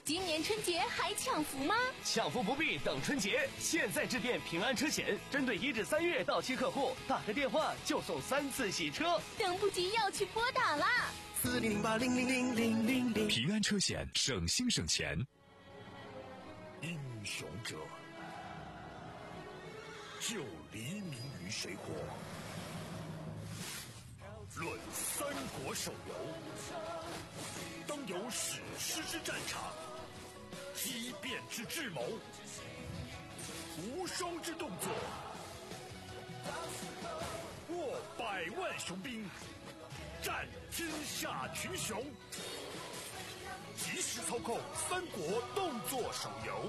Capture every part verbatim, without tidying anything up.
今年春节还抢福吗？ 抢福不必等春节，现在致电平安车险，针对一至三月到期客户，打个电话就送三次洗车， 等不及要去拨打啦！ 四零零八零零零零零零。 平安车险，省心省钱。 英雄者，就黎明于水火。论三国手游，当有史诗之战场，激变之智谋，无双之动作，握百万雄兵，战天下群雄。即时操控三国动作手游，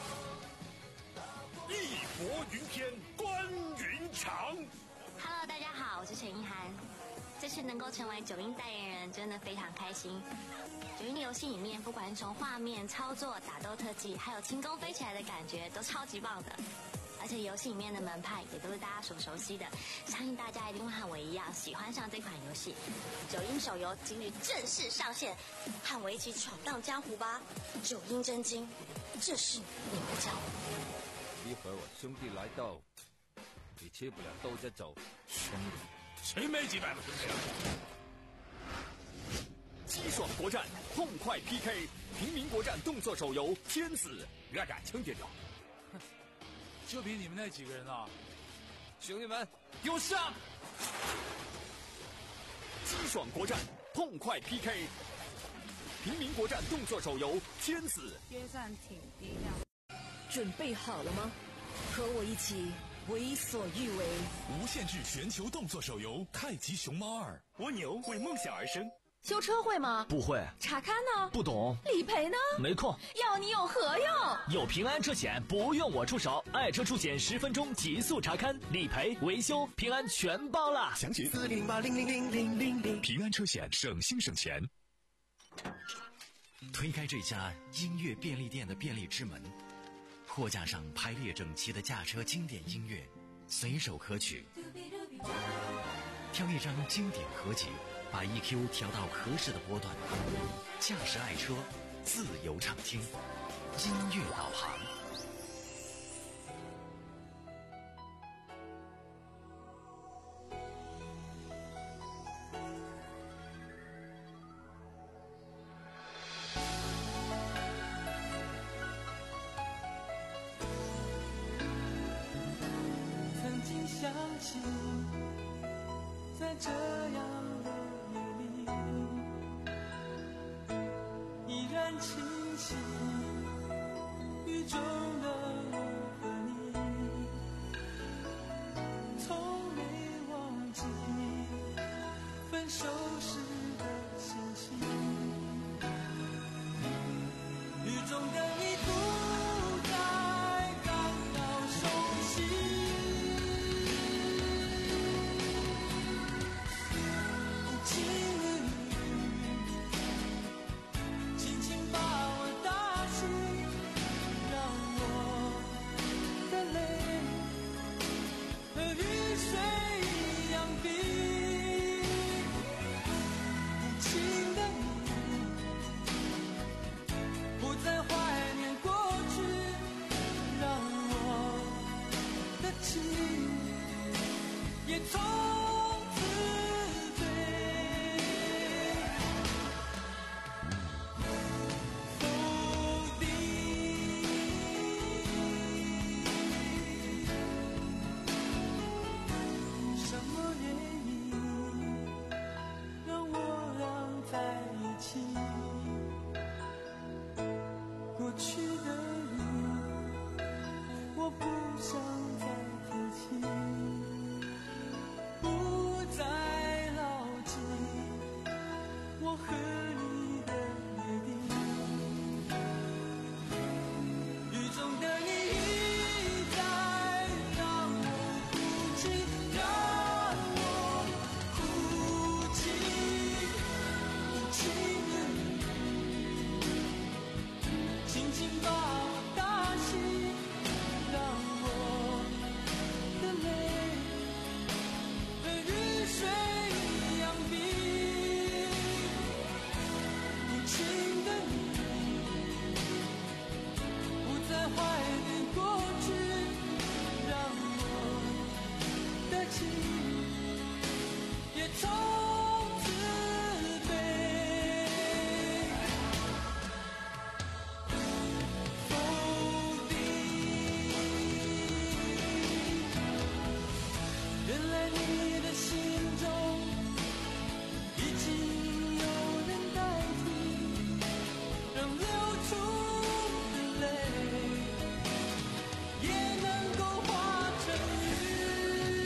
义薄云天，关云长。 Hello， 大家好，我是陈意涵。这次能够成为九阴代言人，真的非常开心。九阴的游戏里面，不管是从画面、操作、打斗特技，还有轻功飞起来的感觉，都超级棒的。而且游戏里面的门派也都是大家所熟悉的，相信大家一定会和我一样喜欢上这款游戏。九阴手游今日正式上线，和我一起闯荡江湖吧！九阴真经，这是你们的江湖。 一会儿我兄弟来到，你吃不了兜着走。 兄弟，谁没几百个兄弟啊？ 激爽国战，痛快 P K， 平民国战动作手游《天子》，俺敢轻点掉。 就凭你们那几个人啊！ 兄弟们，给我上！激爽国战，痛快 P K， 平民国战动作手游《天子》。 约战挺低调。 准备好了吗？和我一起为所欲为。 无限制全球动作手游《太极熊猫二》。 蜗牛为梦想而生。 修车会吗？ 不会。 查看呢？ 不懂。 理赔呢？ 没空。 要你有何用？ 有平安车险，不用我出手，爱车出险十分钟极速查看、理赔、维修，平安全包啦！ 详情四零零八零零零零零零。 平安车险，省心省钱。 推开这家音乐便利店的便利之门，货架上排列整齐的驾车经典音乐，随手可取。挑一张经典合集，把 E Q 调到合适的波段，驾驶爱车，自由畅听，音乐导航。 曾经相信，在这样的夜里，依然清晰雨中的我和你，从没忘记分手时的心情。雨中的你不再感到熟悉， 怀念过去，让我的情也从此被否定。原来你的心中已经有人代替，让流出的泪也能够化成雨。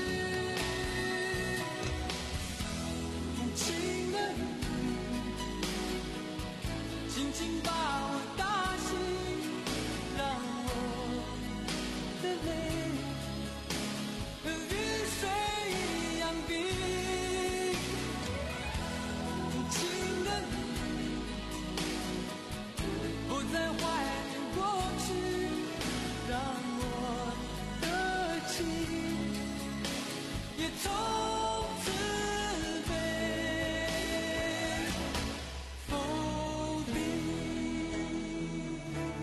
无情的雨轻轻把我打醒，让我的泪和雨水一样冰。无情的你不再怀念过去，让我的情也从此被否定。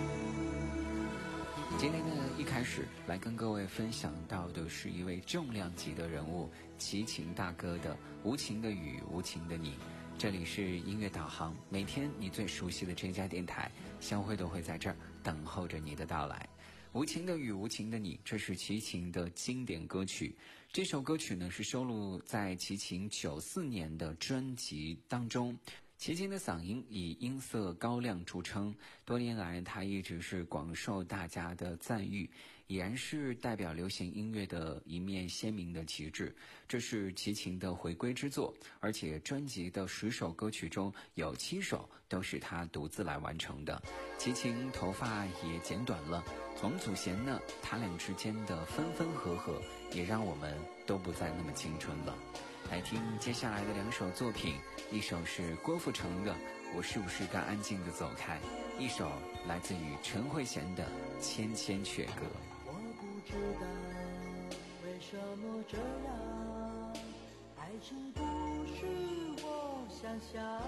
今天呢，一开始来跟各位分享到的是一位重量级的人物，齐秦大哥的《无情的雨，无情的你》。这里是音乐导航，每天你最熟悉的这家电台，相会都会在这儿等候着你的到来。无情的雨，无情的你，这是齐秦的经典歌曲。这首歌曲呢，是收录在齐秦九四年的专辑当中。齐秦的嗓音以音色高亮著称，多年来他一直是广受大家的赞誉，已然是代表流行音乐的一面鲜明的旗帜。这是齐秦的回归之作，而且专辑的十首歌曲中有七首都是他独自来完成的。齐秦头发也剪短了，王祖贤呢，他俩之间的分分合合也让我们都不再那么青春了。来听接下来的两首作品，一首是郭富城的《我是不是该安静的走开》，一首来自于陈慧娴的《千千阙歌》。 我不知道为什么这样，爱情不是我想象，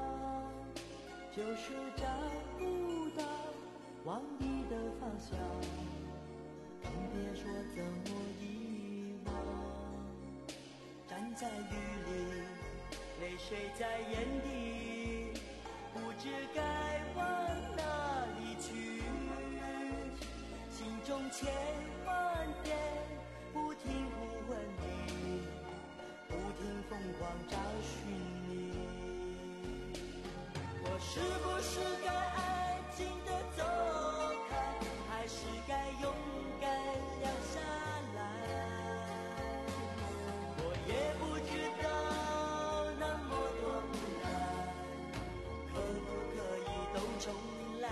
就是找不到往你的方向，更别说怎么遗忘。站在雨里，泪水在眼底，不知该往哪里去，心中千万遍不停呼唤你，不停疯狂找寻你。我是不是该安静地走开，还是该勇敢留下来？我也不知道那么多无奈，可不可以都重来？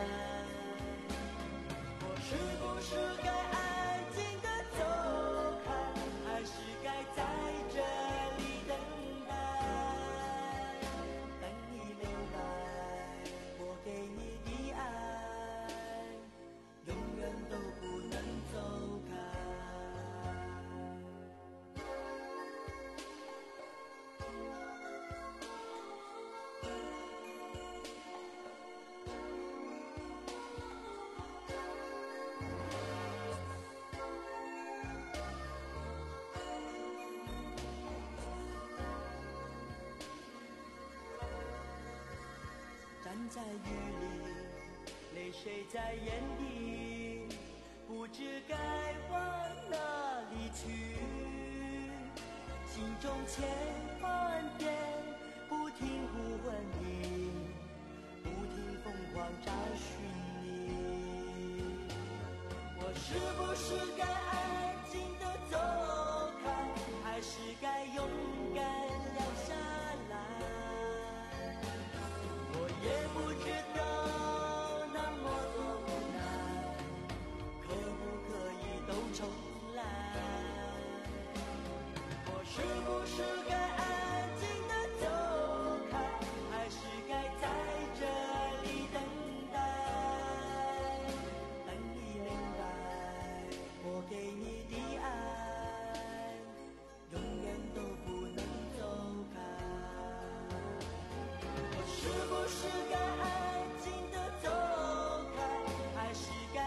我是不是该安静地走开，还是该在这里等待？等你明白，我给你的爱永远都不能走开。站在雨里，泪水在眼底，不知该往哪里去，心中千万遍不停呼唤你，不停疯狂找寻你。我是不是该安静地走开，还是该勇敢留下来？我也不知道那么多无奈，可不可以都重来？我是不是该安静地走开，还是该在这里等待？等你明白，我给你的爱永远都不能走开。我是不是该安静地走开，还是该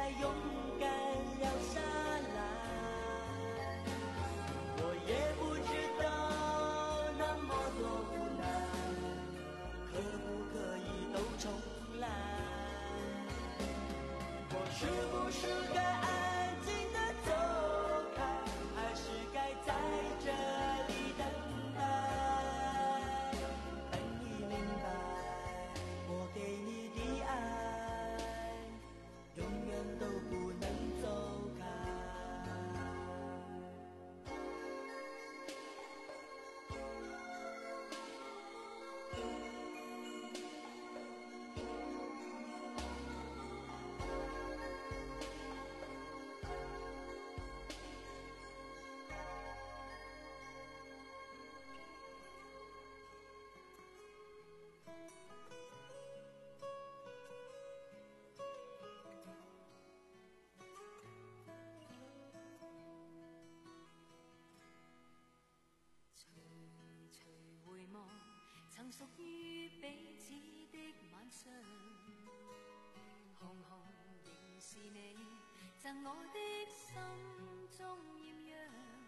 你赠我的心中豔陽，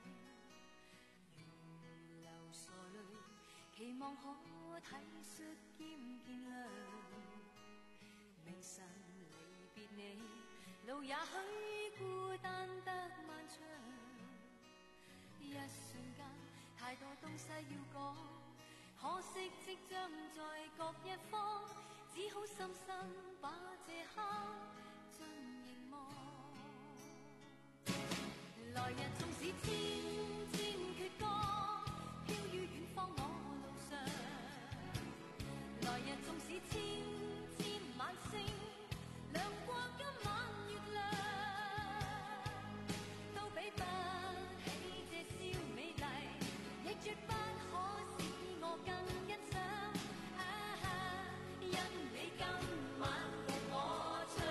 如流傻淚，期望可體恤兼見諒。明晨離別你，路也許孤單得漫長。一瞬間，太多東西要講，可惜即將在各一方，只好深深把這刻盡凝望。來日縱使千千闕歌，飄於遠方我路上。來日縱使千千晚星，亮過今晚月亮，都比不起這宵美麗，亦絕不可使我更欣賞。啊，因你今晚共我唱。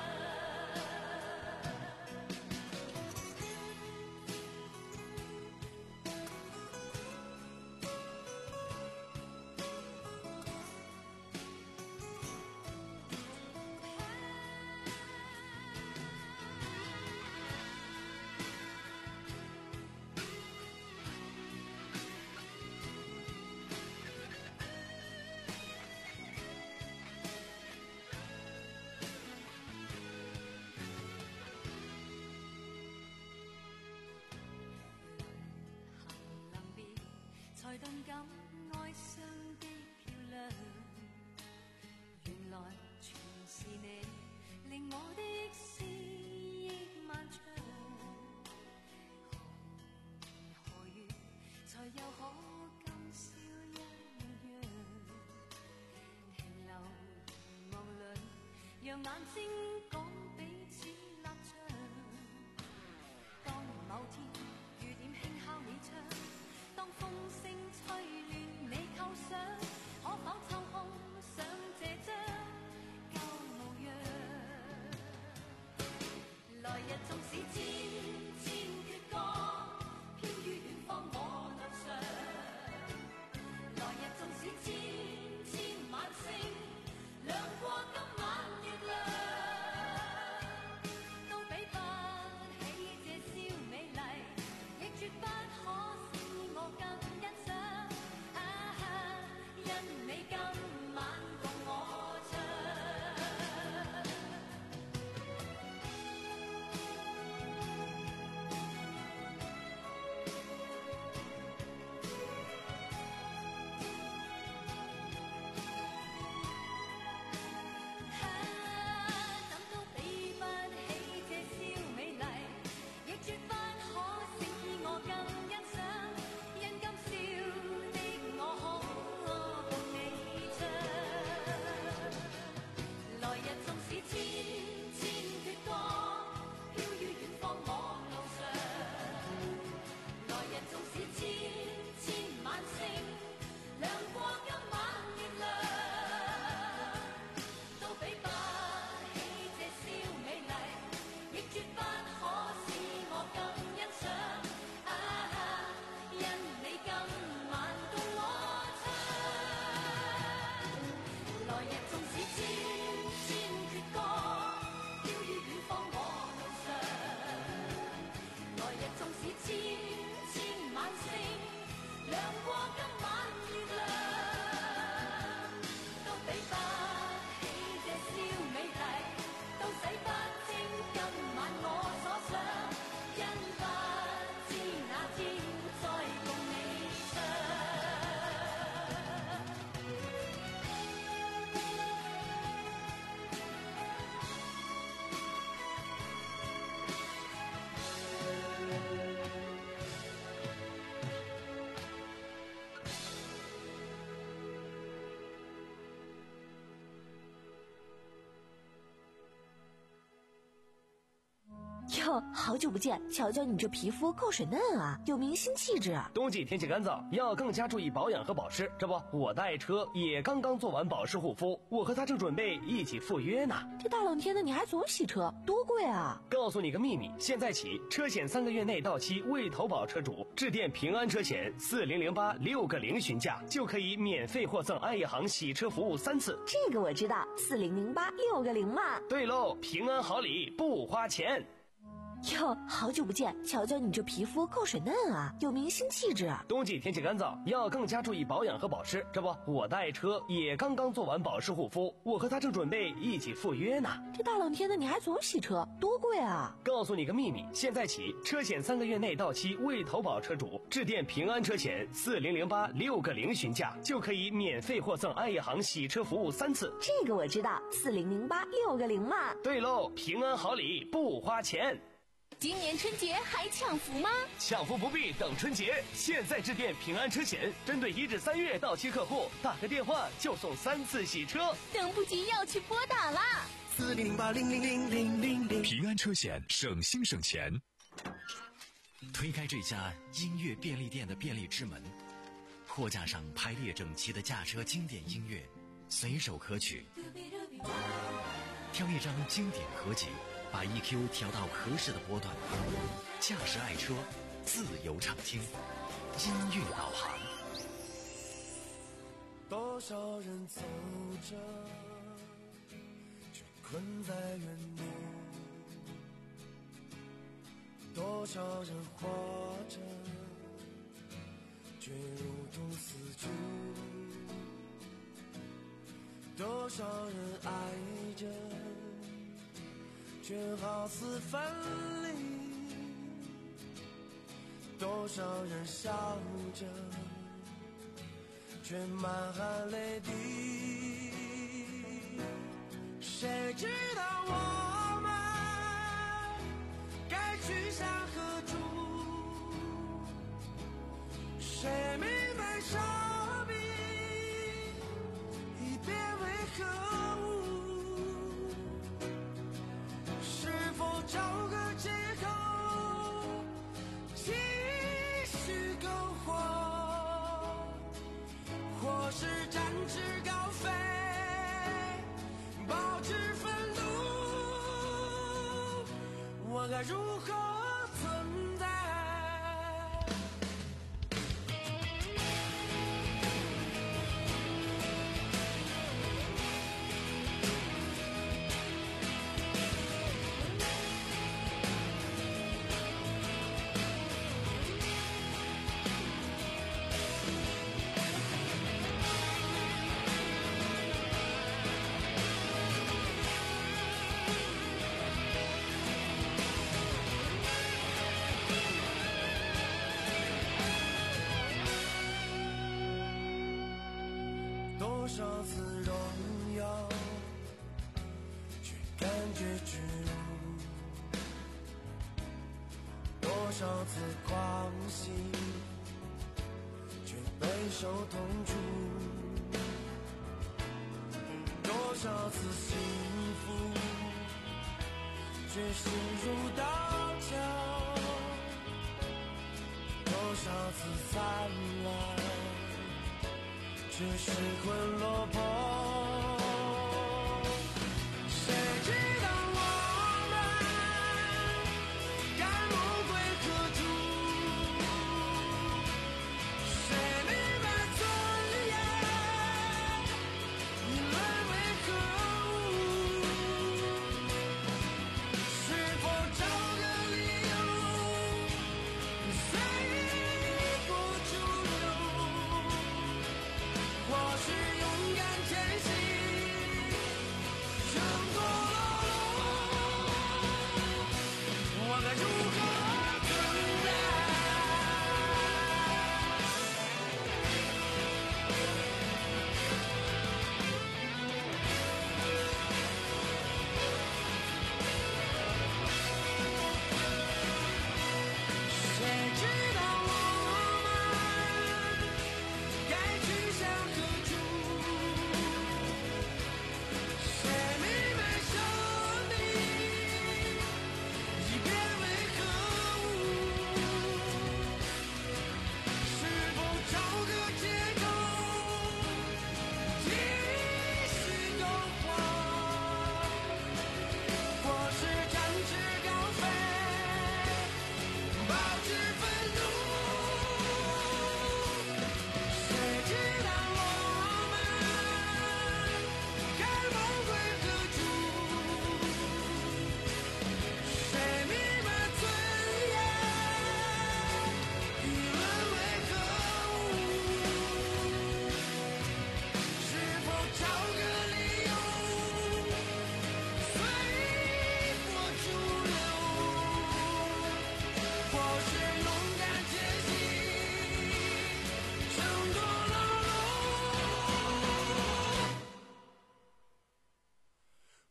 才頓感哀傷的漂亮，原來全是你令我的思憶漫長。何年何月才又可今宵一樣，停留凝望裏，讓眼睛講彼此立場。當某天雨點輕敲你窗，當風聲吹亂你構想，可否抽空想這張舊模樣？來日縱使千千闕歌，飄於遠方我路上。來日縱使千千晚星，亮過今晚月亮，都比不起這宵美麗，亦絕不可我更欣賞，啊，因你更哟，好久不见，瞧瞧你这皮肤够水嫩啊，有明星气质啊。 冬季天气干燥，要更加注意保养和保湿。这不，我的爱车也刚刚做完保湿护肤，我和他正准备一起赴约呢。 这大冷天的你还总洗车，多贵啊！ 告诉你个秘密，现在起车险三个月内到期未投保车主，致电平安车险四零零八六个零询价，就可以免费获赠爱业行洗车服务三次。 这个我知道，四零零八六个零嘛。 对喽，平安好礼不花钱。 哟，好久不见，瞧瞧你这皮肤够水嫩啊，有明星气质啊。 冬季天气干燥，要更加注意保养和保湿。这不，我的爱车也刚刚做完保湿护肤，我和他正准备一起赴约呢。 这大冷天的你还总洗车，多贵啊！ 告诉你个秘密，现在起车险三个月内到期未投保车主，致电平安车险四零零八六个零询价，就可以免费获赠爱业行洗车服务三次。 这个我知道，四零零八六个零嘛。 对喽，平安好礼不花钱。 今年春节还抢福吗？ 抢福不必等春节，现在致电平安车险，针对一至三月到期客户，打个电话就送三次洗车。 等不及要去拨打啦！ 四零零八零零零零零零。 平安车险，省心省钱。 推开这家音乐便利店的便利之门，货架上排列整齐的驾车经典音乐，随手可取。挑一张经典合集，把 E Q 调到合适的波段，驾驶爱车，自由畅听，音乐导航。 多少人走着，却困在原地；多少人活着，却如同死去；多少人爱着，却好似分离；多少人笑着，却满含泪滴。谁知道我们该去向何处？谁明白生命已变为何物？是否找个借口继续篝火，或是展翅高飞，保持愤怒？我该如何存在？多少次荣耀，却感觉屈辱；多少次狂喜，却备受痛楚；多少次幸福，却心如刀绞；多少次灿烂，却失魂落魄。谁知道我们该梦归何处？谁明白尊严已沦为何物？是否找个理由随波逐流？或是勇敢前行？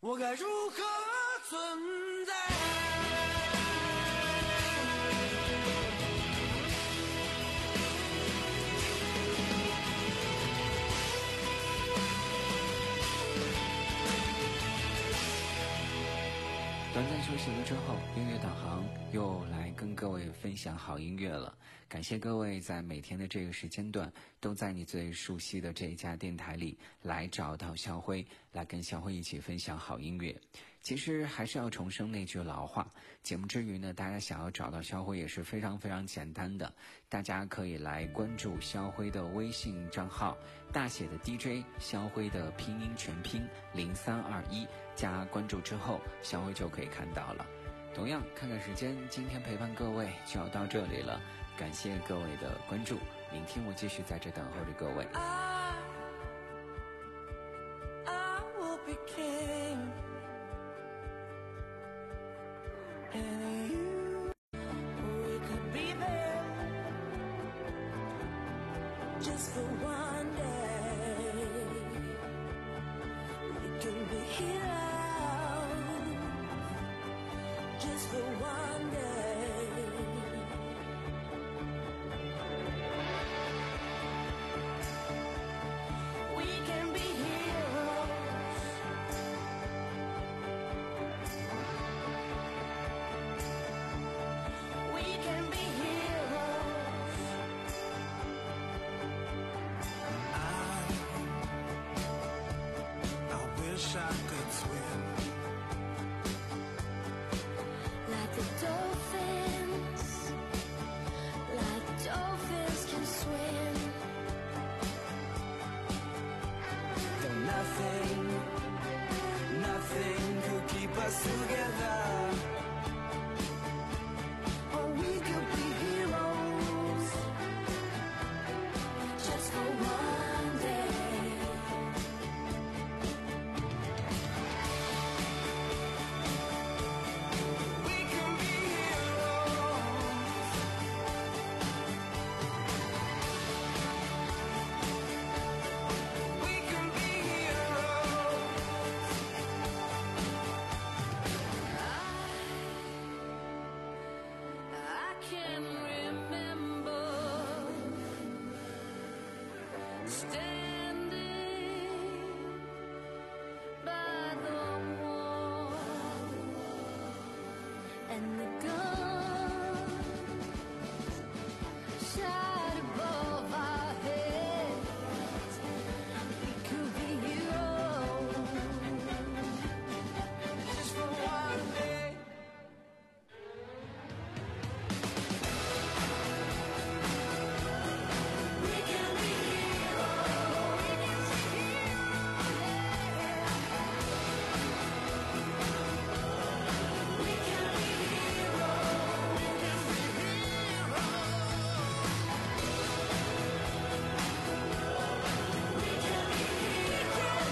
我该如何存在？ 短暂休息了之后，音乐导航又来跟各位分享好音乐了。感谢各位在每天的这个时间段都在你最熟悉的这一家电台里来找到肖辉，来跟肖辉一起分享好音乐。其实还是要重申那句老话，节目之余呢，大家想要找到肖辉也是非常非常简单的，大家可以来关注肖辉的微信账号，大写的 D J 肖辉的拼音全拼零三二一，加关注之后，肖辉就可以看到了。同样看看时间，今天陪伴各位就要到这里了，感谢各位的关注，明天我继续在这等候着各位。 I, I will be king, and you, we could be there just for one day. We can be heroes just for one day. We can be heroes. We can be heroes. I, I wish I could swim like the dolphins, like dolphins can swim. Though nothing, nothing could keep us together. Or we could be heroes just for one day. We can be heroes. We can be heroes. I can remember standing by the wall, and the gun shot above our heads. We could be heroes just for one day. We can be heroes. We can be heroes. We can be heroes. We can be heroes. We can be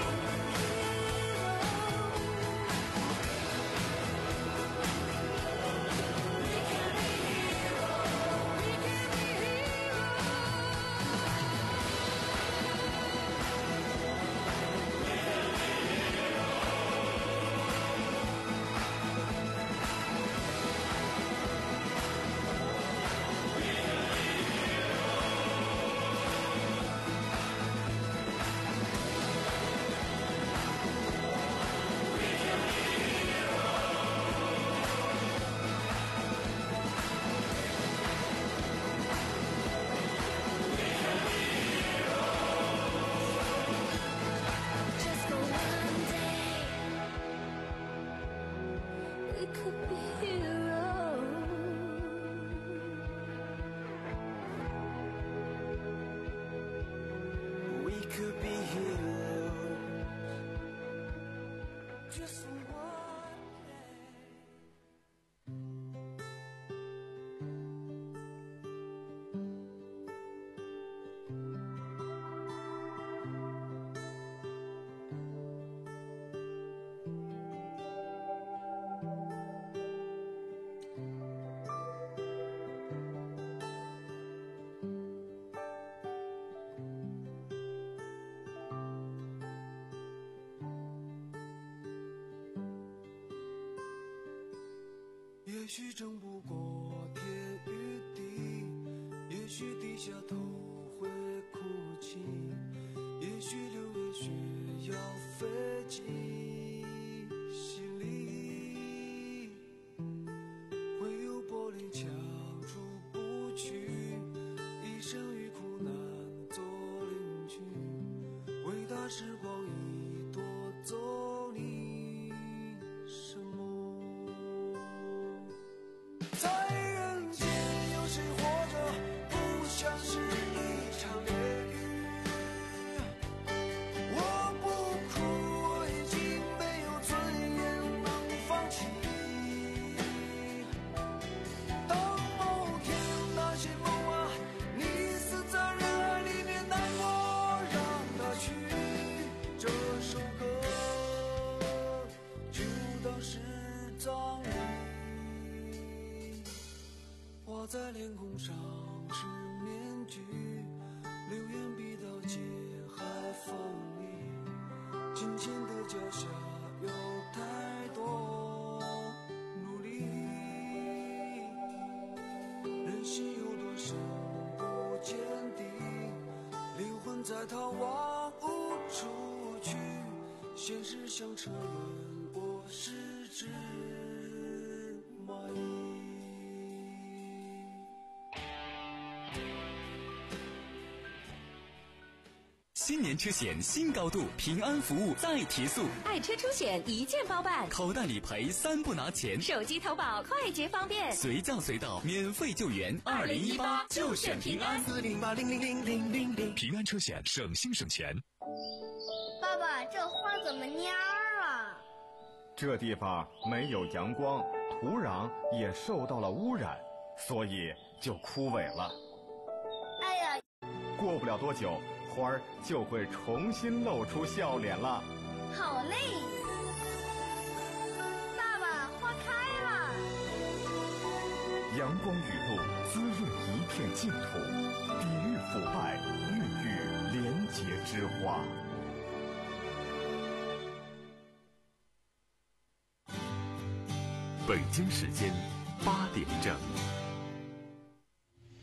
just for one day. We could be heroes. We could be heroes just for one day. 也许争不过天与地，也许低下头会哭泣，也许六月雪要飞进心里，会有玻璃墙出不去，一生与苦难做邻居，伟大时光已夺走你什么？在人间有谁活着不像是一场炼狱？我不哭，我已经没有尊严能放弃。当某天那些梦啊，你死在人海里面，难过让它去，这首歌就当是葬礼。画在脸孔上是面具，流言逼到街海风里，金钱的脚下有太多努力，人心有多深不见底，灵魂在逃亡无处去，现实像车轮，我是只蚂蚁。 新年车险新高度，平安服务再提速， 爱车出险一键包办， 口袋理赔三不拿钱， 手机投保快捷方便， 随叫随到，免费救援。二零一八就选平安， 四零八零零零零零零。 平安车险，省心省钱。 爸爸，这花怎么蔫儿了？ 这地方没有阳光，土壤也受到了污染，所以就枯萎了。 哎呀， 过不了多久，花儿就会重新露出笑脸了。 好嘞！爸爸，花开了！ 阳光雨露滋润一片净土，抵御腐败，孕育廉洁之花。 北京时间八点整。